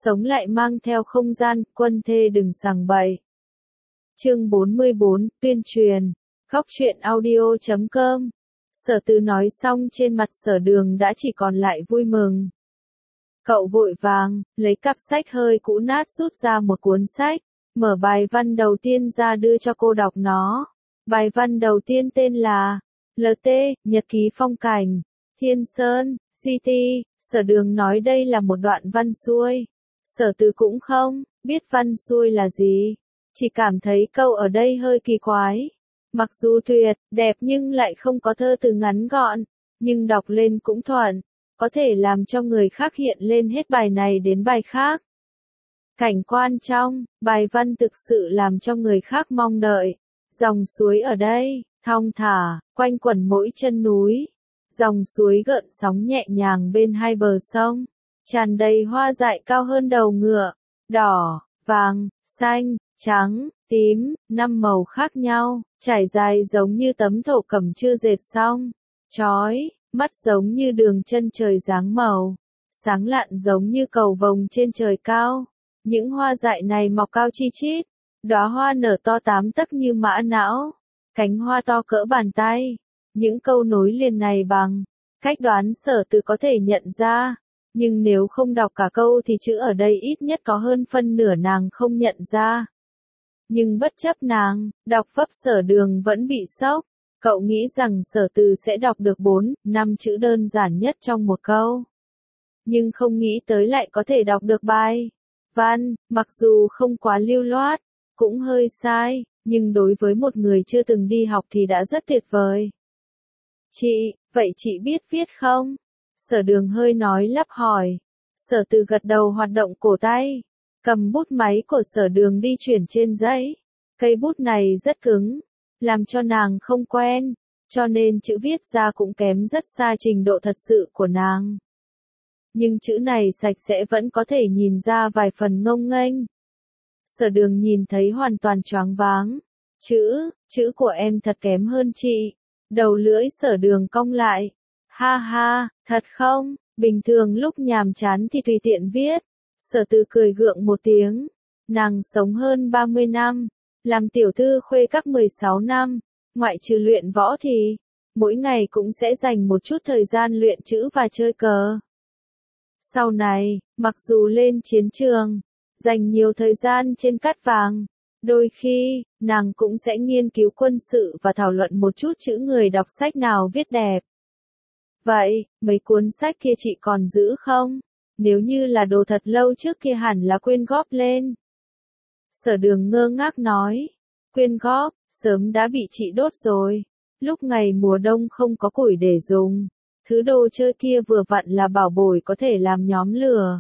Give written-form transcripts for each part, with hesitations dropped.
sống lại mang theo không gian, quân thê đừng sằng bậy. Chương 44, tuyên truyền. Góc truyện audio.com. Sở Từ nói xong trên mặt Sở Đường đã chỉ còn lại vui mừng. Cậu vội vàng, lấy cặp sách hơi cũ nát rút ra một cuốn sách, mở bài văn đầu tiên ra đưa cho cô đọc nó. Bài văn đầu tiên tên là LT, Nhật ký phong cảnh, Thiên Sơn, City. Sở Đường nói đây là một đoạn văn xuôi. Sở Từ cũng không biết văn xuôi là gì, chỉ cảm thấy câu ở đây hơi kỳ quái. Mặc dù tuyệt, đẹp nhưng lại không có thơ từ ngắn gọn, nhưng đọc lên cũng thuận, có thể làm cho người khác hiện lên hết bài này đến bài khác. Cảnh quan trong bài văn thực sự làm cho người khác mong đợi. Dòng suối ở đây, thong thả, quanh quẩn mỗi chân núi. Dòng suối gợn sóng nhẹ nhàng bên hai bờ sông, tràn đầy hoa dại cao hơn đầu ngựa, đỏ, vàng, xanh, trắng, tím, 5 màu khác nhau, trải dài giống như tấm thổ cẩm chưa dệt xong, chói mắt giống như đường chân trời dáng màu, sáng lạn giống như cầu vồng trên trời cao. Những hoa dại này mọc cao chi chít, đóa hoa nở to 8 tấc như mã não, cánh hoa to cỡ bàn tay. Những câu nối liền này bằng cách đoán Sở Từ có thể nhận ra, nhưng nếu không đọc cả câu thì chữ ở đây ít nhất có hơn phân nửa nàng không nhận ra. Nhưng bất chấp nàng, đọc vấp Sở Đường vẫn bị sốc. Cậu nghĩ rằng Sở Từ sẽ đọc được 4, 5 chữ đơn giản nhất trong một câu. Nhưng không nghĩ tới lại có thể đọc được bài văn, mặc dù không quá lưu loát, cũng hơi sai, nhưng đối với một người chưa từng đi học thì đã rất tuyệt vời. Chị, vậy chị biết viết không? Sở Đường hơi nói lắp hỏi. Sở Từ gật đầu hoạt động cổ tay, cầm bút máy của Sở Đường đi chuyển trên giấy. Cây bút này rất cứng, làm cho nàng không quen, cho nên chữ viết ra cũng kém rất xa trình độ thật sự của nàng. Nhưng chữ này sạch sẽ vẫn có thể nhìn ra vài phần ngông nghênh. Sở Đường nhìn thấy hoàn toàn choáng váng. Chữ của em thật kém hơn chị. Đầu lưỡi Sở Đường cong lại. Ha ha, thật không? Bình thường lúc nhàm chán thì tùy tiện viết. Sở Từ cười gượng một tiếng. Nàng sống hơn 30 năm, làm tiểu thư khuê các 16 năm, ngoại trừ luyện võ thì mỗi ngày cũng sẽ dành một chút thời gian luyện chữ và chơi cờ. Sau này, mặc dù lên chiến trường, dành nhiều thời gian trên cát vàng, đôi khi, nàng cũng sẽ nghiên cứu quân sự và thảo luận một chút chữ người đọc sách nào viết đẹp. Vậy, mấy cuốn sách kia chị còn giữ không? Nếu như là đồ thật lâu trước kia hẳn là quyên góp lên. Sở Đường ngơ ngác nói, quyên góp, sớm đã bị chị đốt rồi. Lúc ngày mùa đông không có củi để dùng, thứ đồ chơi kia vừa vặn là bảo bối có thể làm nhóm lửa.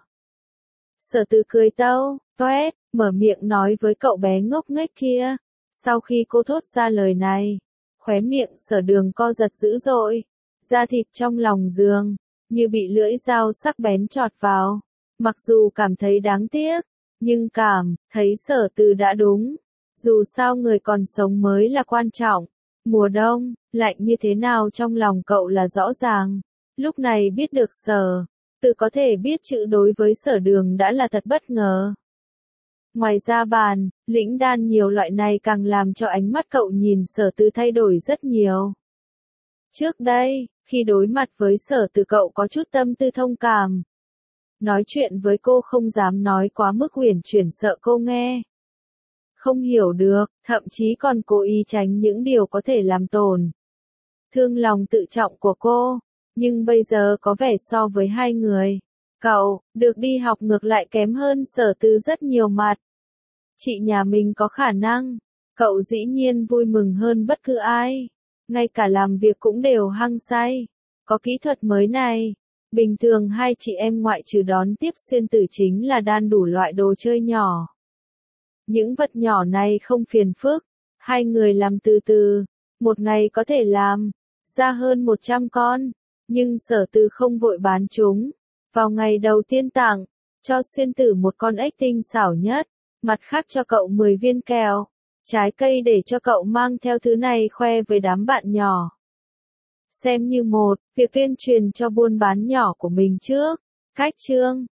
Sở Từ cười tâu, toét, mở miệng nói với cậu bé ngốc nghếch kia. Sau khi cô thốt ra lời này, khóe miệng Sở Đường co giật dữ dội, da thịt trong lòng giường như bị lưỡi dao sắc bén chọt vào. Mặc dù cảm thấy đáng tiếc, nhưng cảm thấy Sở Từ đã đúng. Dù sao người còn sống mới là quan trọng. Mùa đông, lạnh như thế nào trong lòng cậu là rõ ràng. Lúc này biết được Sở Từ có thể biết chữ đối với Sở Đường đã là thật bất ngờ. Ngoài ra bàn, lĩnh đan nhiều loại này càng làm cho ánh mắt cậu nhìn Sở Từ thay đổi rất nhiều. Trước đây, khi đối mặt với Sở Từ cậu có chút tâm tư thông cảm. Nói chuyện với cô không dám nói quá mức uyển chuyển sợ cô nghe không hiểu được, thậm chí còn cố ý tránh những điều có thể làm tổn thương lòng tự trọng của cô. Nhưng bây giờ có vẻ so với hai người, cậu được đi học ngược lại kém hơn Sở Từ rất nhiều mặt. Chị nhà mình có khả năng, cậu dĩ nhiên vui mừng hơn bất cứ ai. Ngay cả làm việc cũng đều hăng say. Có kỹ thuật mới này. Bình thường hai chị em ngoại trừ đón tiếp xuyên tử chính là đan đủ loại đồ chơi nhỏ. Những vật nhỏ này không phiền phức. Hai người làm từ từ. Một ngày có thể làm ra hơn 100 con. Nhưng Sở Từ không vội bán chúng. Vào ngày đầu tiên tặng cho xuyên tử một con ếch tinh xảo nhất. Mặt khác cho cậu 10 viên kẹo trái cây để cho cậu mang theo thứ này khoe với đám bạn nhỏ. Xem như một việc tuyên truyền cho buôn bán nhỏ của mình trước. Cách chương